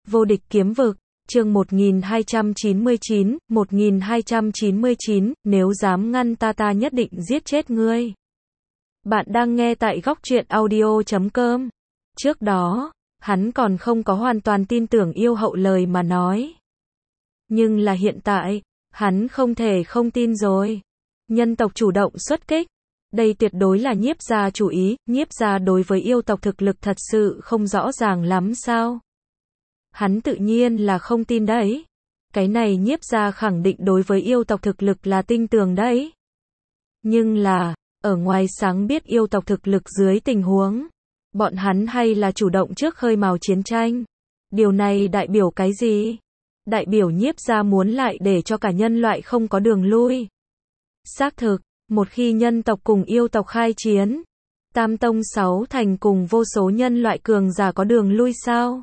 Vô địch kiếm vực, chương 1299, nếu dám ngăn ta nhất định giết chết ngươi. Bạn đang nghe tại góc truyện audio.com. Trước đó, hắn còn không có hoàn toàn tin tưởng yêu hậu lời mà nói. Nhưng là hiện tại, hắn không thể không tin rồi. Nhân tộc chủ động xuất kích. Đây tuyệt đối là Nhiếp gia chủ ý, Nhiếp gia đối với yêu tộc thực lực thật sự không rõ ràng lắm sao? Hắn tự nhiên là không tin đấy. Cái này Nhiếp gia khẳng định đối với yêu tộc thực lực là tin tưởng đấy. Nhưng là, ở ngoài sáng biết yêu tộc thực lực dưới tình huống, bọn hắn hay là chủ động trước khơi mào chiến tranh. Điều này đại biểu cái gì? Đại biểu Nhiếp gia muốn lại để cho cả nhân loại không có đường lui. Xác thực, một khi nhân tộc cùng yêu tộc khai chiến, Tam Tông Sáu Thành cùng vô số nhân loại cường giả có đường lui sao?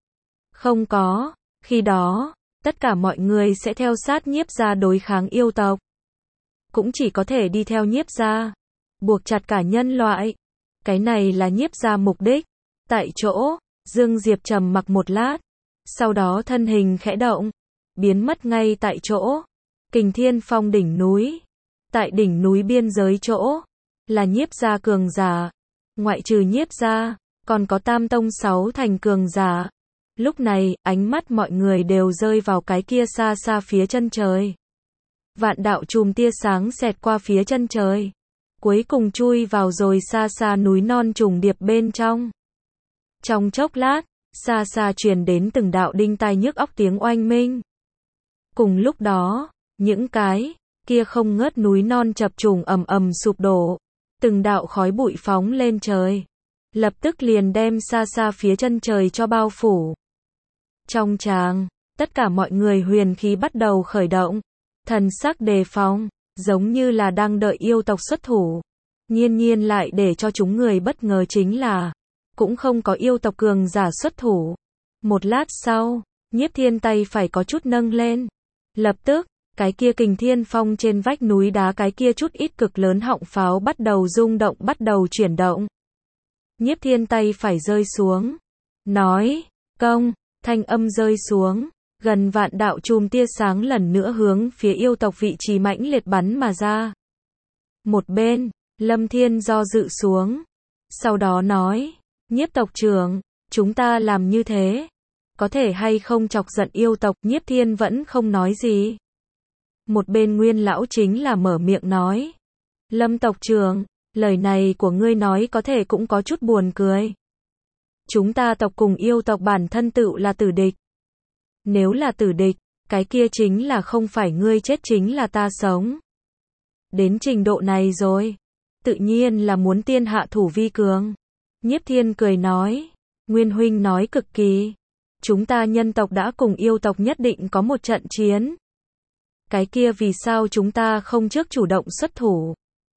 Không có, khi đó, tất cả mọi người sẽ theo sát Nhiếp gia đối kháng yêu tộc. Cũng chỉ có thể đi theo Nhiếp gia, buộc chặt cả nhân loại. Cái này là Nhiếp gia mục đích. Tại chỗ, Dương Diệp trầm mặc một lát, sau đó thân hình khẽ động, biến mất ngay tại chỗ. Kình Thiên Phong đỉnh núi. Tại đỉnh núi biên giới chỗ, là Nhiếp gia cường giả. Ngoại trừ Nhiếp gia, còn có Tam Tông Sáu Thành cường giả. Lúc này, ánh mắt mọi người đều rơi vào cái kia xa xa phía chân trời. Vạn đạo chùm tia sáng xẹt qua phía chân trời, cuối cùng chui vào rồi xa xa núi non trùng điệp bên trong. Trong chốc lát, xa xa truyền đến từng đạo đinh tai nhức óc tiếng oanh minh. Cùng lúc đó, những cái kia không ngớt núi non chập trùng ầm ầm sụp đổ, từng đạo khói bụi phóng lên trời, lập tức liền đem xa xa phía chân trời cho bao phủ. Trong tràng, tất cả mọi người huyền khí bắt đầu khởi động, thần sắc đề phòng, giống như là đang đợi yêu tộc xuất thủ. Nhiên lại để cho chúng người bất ngờ chính là, cũng không có yêu tộc cường giả xuất thủ. Một lát sau, Nhiếp Thiên tay phải có chút nâng lên. Lập tức, cái kia Kình Thiên Phong trên vách núi đá cái kia chút ít cực lớn họng pháo bắt đầu rung động, bắt đầu chuyển động. Nhiếp Thiên tay phải rơi xuống, nói, công, thanh âm rơi xuống, gần vạn đạo chùm tia sáng lần nữa hướng phía yêu tộc vị trí mãnh liệt bắn mà ra. Một bên, Lâm Thiên do dự xuống, sau đó nói, Nhiếp tộc trưởng, chúng ta làm như thế, có thể hay không chọc giận yêu tộc? Nhiếp Thiên vẫn không nói gì. Một bên Nguyên lão chính là mở miệng nói, Lâm tộc trưởng, lời này của ngươi nói có thể cũng có chút buồn cười. Chúng ta tộc cùng yêu tộc bản thân tựu là tử địch. Nếu là tử địch, cái kia chính là không phải ngươi chết chính là ta sống. Đến trình độ này rồi, tự nhiên là muốn tiên hạ thủ vi cường. Nhiếp Thiên cười nói, Nguyên huynh nói cực kỳ. Chúng ta nhân tộc đã cùng yêu tộc nhất định có một trận chiến. Cái kia vì sao chúng ta không trước chủ động xuất thủ?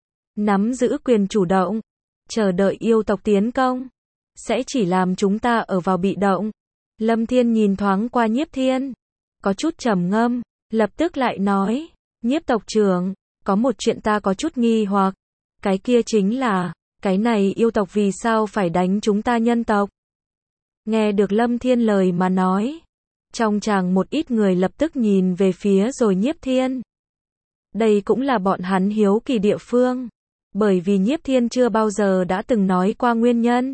Nắm giữ quyền chủ động, chờ đợi yêu tộc tiến công, sẽ chỉ làm chúng ta ở vào bị động. Lâm Thiên nhìn thoáng qua Nhiếp Thiên, có chút trầm ngâm, lập tức lại nói, Nhiếp tộc trưởng, có một chuyện ta có chút nghi hoặc, cái kia chính là, cái này yêu tộc vì sao phải đánh chúng ta nhân tộc? Nghe được Lâm Thiên lời mà nói, trong tràng một ít người lập tức nhìn về phía rồi Nhiếp Thiên. Đây cũng là bọn hắn hiếu kỳ địa phương, bởi vì Nhiếp Thiên chưa bao giờ đã từng nói qua nguyên nhân.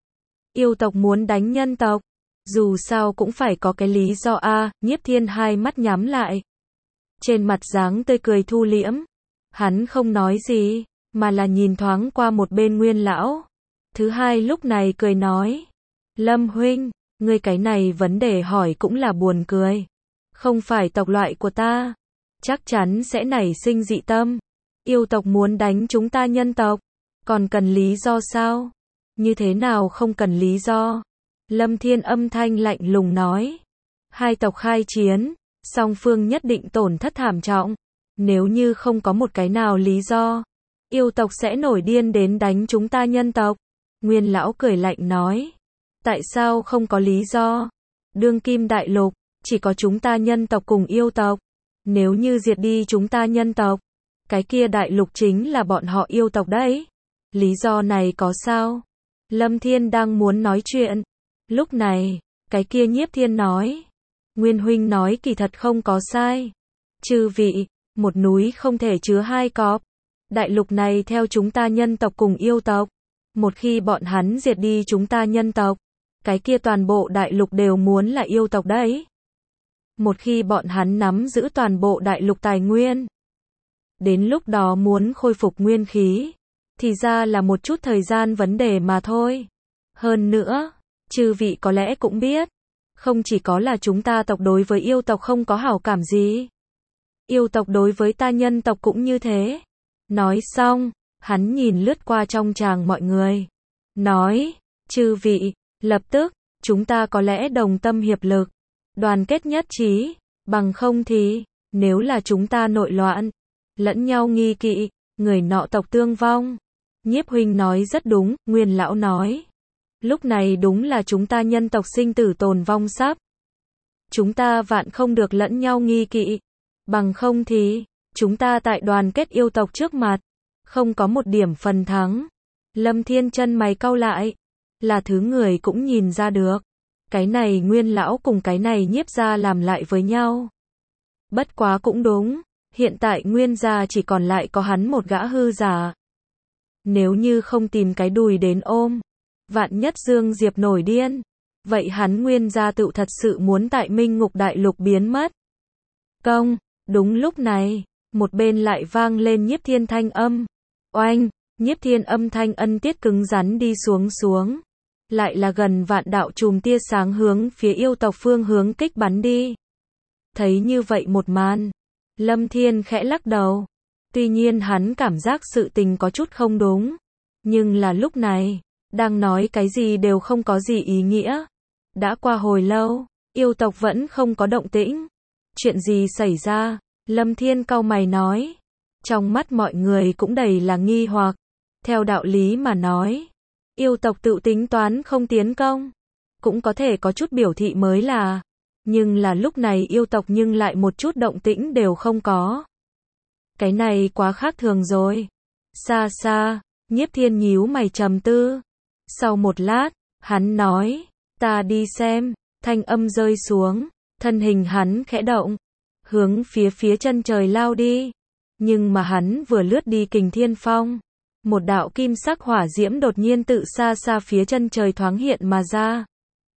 Yêu tộc muốn đánh nhân tộc, dù sao cũng phải có cái lý do a. Nhiếp Thiên hai mắt nhắm lại, trên mặt dáng tươi cười thu liễm, hắn không nói gì, mà là nhìn thoáng qua một bên Nguyên lão. Thứ hai lúc này cười nói, Lâm huynh, ngươi cái này vấn đề hỏi cũng là buồn cười. Không phải tộc loại của ta, chắc chắn sẽ nảy sinh dị tâm. Yêu tộc muốn đánh chúng ta nhân tộc, còn cần lý do sao? Như thế nào không cần lý do? Lâm Thiên âm thanh lạnh lùng nói, hai tộc khai chiến, song phương nhất định tổn thất thảm trọng. Nếu như không có một cái nào lý do, yêu tộc sẽ nổi điên đến đánh chúng ta nhân tộc. Nguyên lão cười lạnh nói, tại sao không có lý do? Đương kim đại lục, chỉ có chúng ta nhân tộc cùng yêu tộc. Nếu như diệt đi chúng ta nhân tộc, cái kia đại lục chính là bọn họ yêu tộc đấy. Lý do này có sao? Lâm Thiên đang muốn nói chuyện. Lúc này, Cái kia Nhiếp Thiên nói. Nguyên huynh nói kỳ thật không có sai. Chư vị, một núi không thể chứa hai cọp. Đại lục này theo chúng ta nhân tộc cùng yêu tộc. Một khi bọn hắn diệt đi chúng ta nhân tộc, cái kia toàn bộ đại lục đều muốn là yêu tộc đấy. Một khi bọn hắn nắm giữ toàn bộ đại lục tài nguyên, đến lúc đó muốn khôi phục nguyên khí, thì ra là một chút thời gian vấn đề mà thôi. Hơn nữa, chư vị có lẽ cũng biết, không chỉ có là chúng ta tộc đối với yêu tộc không có hảo cảm gì. Yêu tộc đối với ta nhân tộc cũng như thế. Nói xong, hắn nhìn lướt qua trong tràng mọi người. Nói, chư vị, lập tức, chúng ta có lẽ đồng tâm hiệp lực, đoàn kết nhất trí, bằng không thì, nếu là chúng ta nội loạn, lẫn nhau nghi kỵ, người nọ tộc tương vong. Nhiếp huynh nói rất đúng, Nguyên lão nói. Lúc này đúng là chúng ta nhân tộc sinh tử tồn vong sắp. Chúng ta vạn không được lẫn nhau nghi kỵ. Bằng không thì, chúng ta tại đoàn kết yêu tộc trước mặt, không có một điểm phần thắng. Lâm Thiên chân mày cau lại. Là thứ người cũng nhìn ra được. Cái này Nguyên lão cùng cái này Nhiếp gia làm lại với nhau. Bất quá cũng đúng. Hiện tại Nguyên gia chỉ còn lại có hắn một gã hư giả. Nếu như không tìm cái đùi đến ôm, vạn nhất Dương Diệp nổi điên, vậy hắn Nguyên gia tự thật sự muốn tại Minh Ngục Đại Lục biến mất. Công, đúng lúc này, một bên lại vang lên Nhiếp Thiên thanh âm. Oanh, Nhiếp Thiên âm thanh ân tiết cứng rắn đi xuống. Lại là gần vạn đạo chùm tia sáng hướng phía yêu tộc phương hướng kích bắn đi. Thấy như vậy một màn, Lâm Thiên khẽ lắc đầu. Tuy nhiên hắn cảm giác sự tình có chút không đúng. Nhưng là lúc này, đang nói cái gì đều không có gì ý nghĩa. Đã qua hồi lâu, yêu tộc vẫn không có động tĩnh. Chuyện gì xảy ra? Lâm Thiên cau mày nói. Trong mắt mọi người cũng đầy là nghi hoặc. Theo đạo lý mà nói, yêu tộc tự tính toán không tiến công, cũng có thể có chút biểu thị mới là. Nhưng là lúc này yêu tộc nhưng lại một chút động tĩnh đều không có. Cái này quá khác thường rồi. Xa xa, Nhiếp Thiên nhíu mày trầm tư. Sau một lát, hắn nói, ta đi xem. Thanh âm rơi xuống, thân hình hắn khẽ động, hướng phía chân trời lao đi. Nhưng mà hắn vừa lướt đi Kình Thiên Phong, một đạo kim sắc hỏa diễm đột nhiên tự xa phía chân trời thoáng hiện mà ra.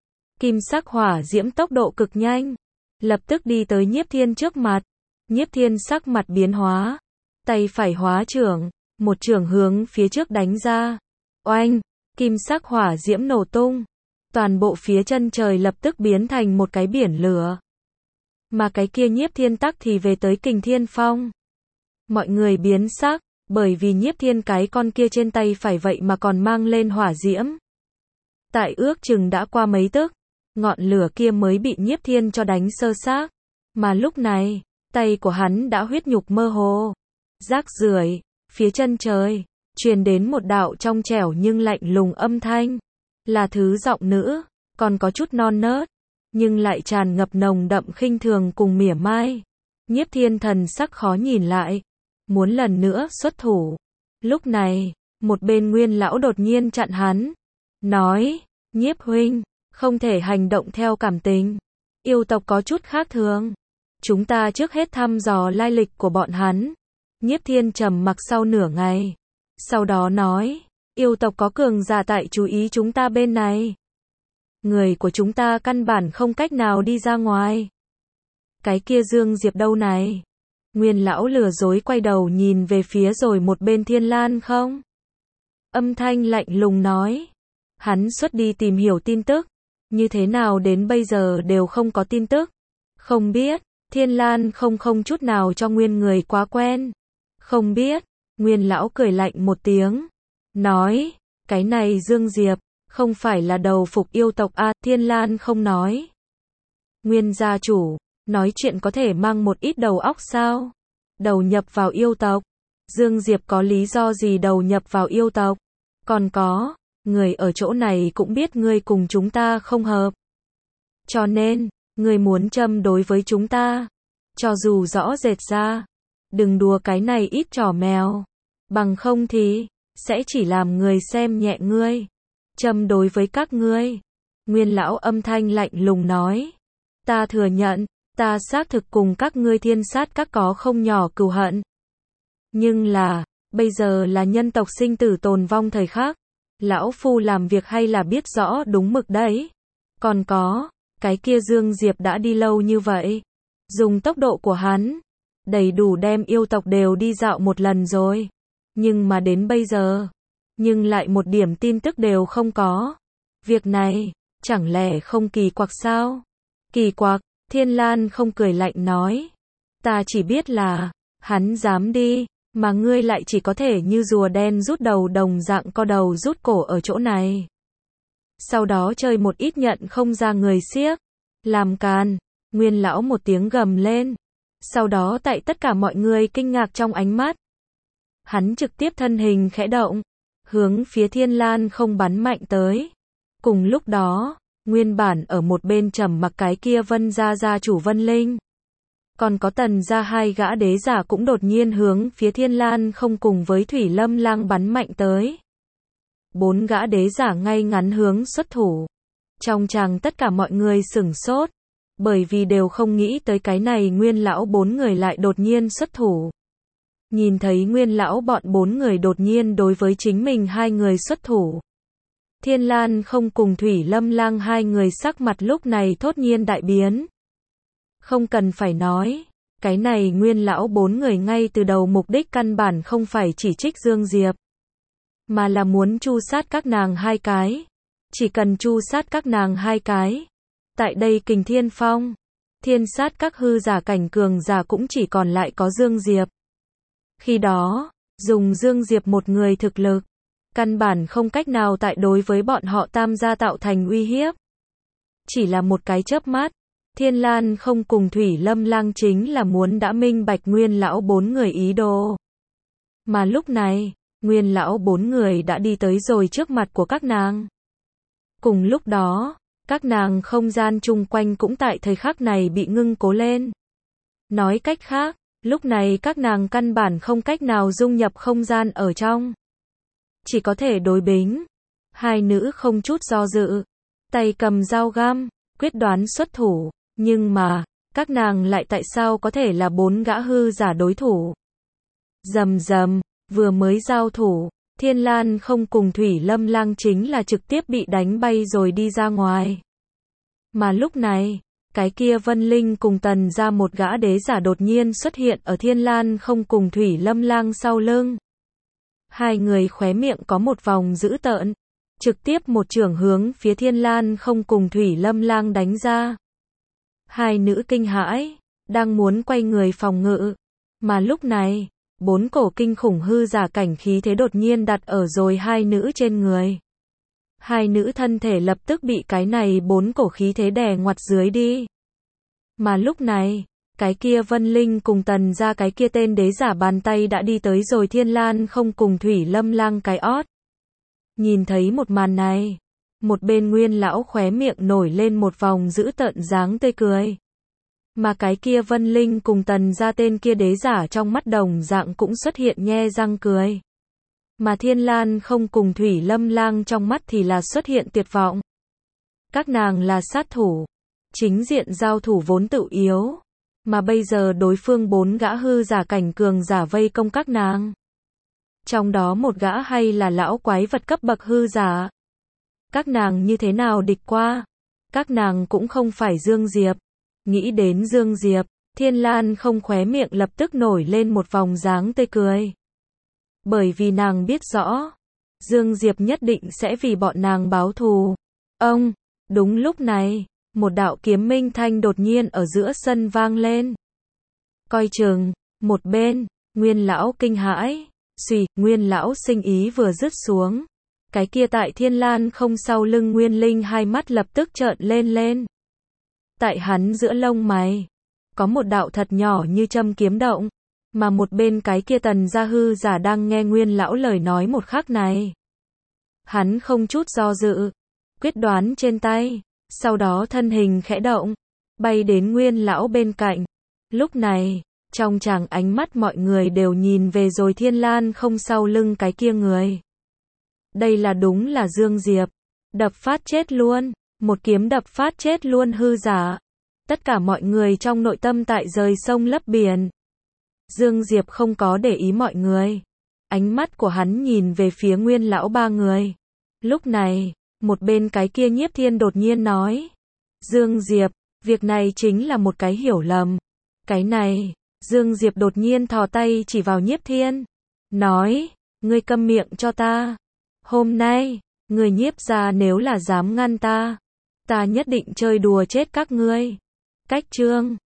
Kim sắc hỏa diễm tốc độ cực nhanh, lập tức đi tới Nhiếp Thiên trước mặt. Nhiếp Thiên sắc mặt biến hóa, tay phải hóa trưởng, một trưởng hướng phía trước đánh ra. Oanh, kim sắc hỏa diễm nổ tung, toàn bộ phía chân trời lập tức biến thành một cái biển lửa. Mà cái kia Nhiếp Thiên tắc thì về tới Kình Thiên Phong. Mọi người biến sắc, bởi vì Nhiếp Thiên cái con kia trên tay phải vậy mà còn mang lên hỏa diễm. Tại ước chừng đã qua mấy tức, ngọn lửa kia mới bị Nhiếp Thiên cho đánh sơ xác. Mà lúc này, tay của hắn đã huyết nhục mơ hồ. Rác rưởi, phía chân trời, truyền đến một đạo trong trẻo nhưng lạnh lùng âm thanh. Là thứ giọng nữ, còn có chút non nớt, nhưng lại tràn ngập nồng đậm khinh thường cùng mỉa mai. Nhiếp Thiên thần sắc khó nhìn lại, muốn lần nữa xuất thủ. Lúc này, một bên Nguyên lão đột nhiên chặn hắn, nói, Nhiếp huynh, không thể hành động theo cảm tình. Yêu tộc có chút khác thường. Chúng ta trước hết thăm dò lai lịch của bọn hắn. Nhiếp Thiên trầm mặc sau nửa ngày. Sau đó nói, yêu tộc có cường giả tại chú ý chúng ta bên này. Người của chúng ta căn bản không cách nào đi ra ngoài. Cái kia Dương Diệp đâu này? Nguyên lão lừa dối quay đầu nhìn về phía rồi một bên Thiên Lan không? Âm thanh lạnh lùng nói. Hắn xuất đi tìm hiểu tin tức. Như thế nào đến bây giờ đều không có tin tức. Không biết, Thiên Lan không chút nào cho Nguyên người quá quen. Không biết, Nguyên lão cười lạnh một tiếng. Nói, cái này Dương Diệp, không phải là đầu phục yêu tộc à? Thiên Lan không nói. Nguyên gia chủ, nói chuyện có thể mang một ít đầu óc sao? Đầu nhập vào yêu tộc. Dương Diệp có lý do gì đầu nhập vào yêu tộc? Còn có, người ở chỗ này cũng biết ngươi cùng chúng ta không hợp. Cho nên, ngươi muốn châm đối với chúng ta. Cho dù rõ rệt ra, đừng đùa cái này ít trò mèo. Bằng không thì, sẽ chỉ làm người xem nhẹ ngươi. Châm đối với các ngươi. Nguyên lão âm thanh lạnh lùng nói. Ta thừa nhận, ta xác thực cùng các ngươi thiên sát các có không nhỏ cừu hận. Nhưng là, bây giờ là nhân tộc sinh tử tồn vong thời khắc. Lão phu làm việc hay là biết rõ đúng mực đấy. Còn có, cái kia Dương Diệp đã đi lâu như vậy. Dùng tốc độ của hắn, đầy đủ đem yêu tộc đều đi dạo một lần rồi. Nhưng mà đến bây giờ, nhưng lại một điểm tin tức đều không có. Việc này, chẳng lẽ không kỳ quặc sao? Kỳ quặc, Thiên Lan không cười lạnh nói. Ta chỉ biết là, hắn dám đi, mà ngươi lại chỉ có thể như rùa đen rút đầu đồng dạng co đầu rút cổ ở chỗ này. Sau đó chơi một ít nhận không ra người xiếc. Làm càn, Nguyên lão một tiếng gầm lên. Sau đó tại tất cả mọi người kinh ngạc trong ánh mắt, hắn trực tiếp thân hình khẽ động, hướng phía Thiên Lan không bắn mạnh tới. Cùng lúc đó, nguyên bản ở một bên trầm mặc cái kia Vân gia gia chủ Vân Linh, còn có Tần gia hai gã đế giả cũng đột nhiên hướng phía Thiên Lan không cùng với Thủy Lâm Lang bắn mạnh tới. 4 gã đế giả ngay ngắn hướng xuất thủ. Trong tràng tất cả mọi người sửng sốt, bởi vì đều không nghĩ tới cái này Nguyên lão 4 người lại đột nhiên xuất thủ. Nhìn thấy Nguyên lão bọn 4 người đột nhiên đối với chính mình 2 người xuất thủ. Thiên Lan không cùng Thủy Lâm Lang 2 người sắc mặt lúc này thốt nhiên đại biến. Không cần phải nói, cái này Nguyên lão 4 người ngay từ đầu mục đích căn bản không phải chỉ trích Dương Diệp, mà là muốn tru sát các nàng 2 cái. Chỉ cần tru sát các nàng 2 cái. Tại đây Kình Thiên Phong, thiên sát các hư giả cảnh cường giả cũng chỉ còn lại có Dương Diệp. Khi đó, dùng Dương Diệp một người thực lực, căn bản không cách nào tại đối với bọn họ Tam gia tạo thành uy hiếp. Chỉ là một cái chớp mắt, Thiên Lan không cùng Thủy Lâm Lang chính là muốn đã minh bạch Nguyên lão 4 người ý đồ. Mà lúc này, Nguyên lão 4 người đã đi tới rồi trước mặt của các nàng. Cùng lúc đó, các nàng không gian chung quanh cũng tại thời khắc này bị ngưng cố lên. Nói cách khác, lúc này các nàng căn bản không cách nào dung nhập không gian ở trong. Chỉ có thể đối bính. 2 nữ không chút do dự, tay cầm dao găm, quyết đoán xuất thủ. Nhưng mà, các nàng lại tại sao có thể là 4 gã hư giả đối thủ? Rầm rầm, vừa mới giao thủ, Thiên Lan không cùng Thủy Lâm Lang chính là trực tiếp bị đánh bay rồi đi ra ngoài. Mà lúc này, cái kia Vân Linh cùng Tần gia một gã đế giả đột nhiên xuất hiện ở Thiên Lan không cùng Thủy Lâm Lang sau lưng. 2 người khóe miệng có một vòng dữ tợn, trực tiếp một chưởng hướng phía Thiên Lan không cùng Thủy Lâm Lang đánh ra. 2 nữ kinh hãi, đang muốn quay người phòng ngự, mà lúc này, 4 cổ kinh khủng hư giả cảnh khí thế đột nhiên đặt ở rồi 2 nữ trên người. 2 nữ thân thể lập tức bị cái này 4 cổ khí thế đè ngoặt dưới đi. Mà lúc này, cái kia Vân Linh cùng Tần gia cái kia tên đế giả bàn tay đã đi tới rồi Thiên Lan không cùng Thủy Lâm Lang cái ót. Nhìn thấy một màn này, một bên Nguyên lão khóe miệng nổi lên một vòng dữ tợn dáng tươi cười. Mà cái kia Vân Linh cùng Tần gia tên kia đế giả trong mắt đồng dạng cũng xuất hiện nhe răng cười. Mà Thiên Lan không cùng Thủy Lâm Lang trong mắt thì là xuất hiện tuyệt vọng. Các nàng là sát thủ, chính diện giao thủ vốn tự yếu, mà bây giờ đối phương 4 gã hư giả cảnh cường giả vây công các nàng. Trong đó một gã hay là lão quái vật cấp bậc hư giả. Các nàng như thế nào địch qua? Các nàng cũng không phải Dương Diệp. Nghĩ đến Dương Diệp, Thiên Lan không khóe miệng lập tức nổi lên một vòng dáng tươi cười. Bởi vì nàng biết rõ, Dương Diệp nhất định sẽ vì bọn nàng báo thù. Ông, đúng lúc này, một đạo kiếm minh thanh đột nhiên ở giữa sân vang lên. Coi chừng, một bên, Nguyên lão kinh hãi, xùy, Nguyên lão sinh ý vừa dứt xuống. Cái kia tại Thiên Lan không sau lưng Nguyên Linh hai mắt lập tức trợn lên lên. Tại hắn giữa lông mày, có một đạo thật nhỏ như châm kiếm động, mà một bên cái kia Tần gia hư giả đang nghe Nguyên lão lời nói một khắc này. Hắn không chút do dự, quyết đoán trên tay, sau đó thân hình khẽ động, bay đến Nguyên lão bên cạnh. Lúc này, trong tràng ánh mắt mọi người đều nhìn về rồi Thiên Lan không sau lưng cái kia người. Đây là đúng là Dương Diệp, đập phát chết luôn. một kiếm đập phát chết luôn hư giả. Tất cả mọi người trong nội tâm tại rời sông lấp biển. Dương Diệp không có để ý mọi người. Ánh mắt của hắn nhìn về phía Nguyên lão ba người. Lúc này, một bên cái kia Nhiếp Thiên đột nhiên nói. Dương Diệp, việc này chính là một cái hiểu lầm. Cái này, Dương Diệp đột nhiên thò tay chỉ vào Nhiếp Thiên. Nói, ngươi câm miệng cho ta. Hôm nay, người Nhiếp gia nếu là dám ngăn ta nhất định chơi đùa chết các ngươi. Cách chương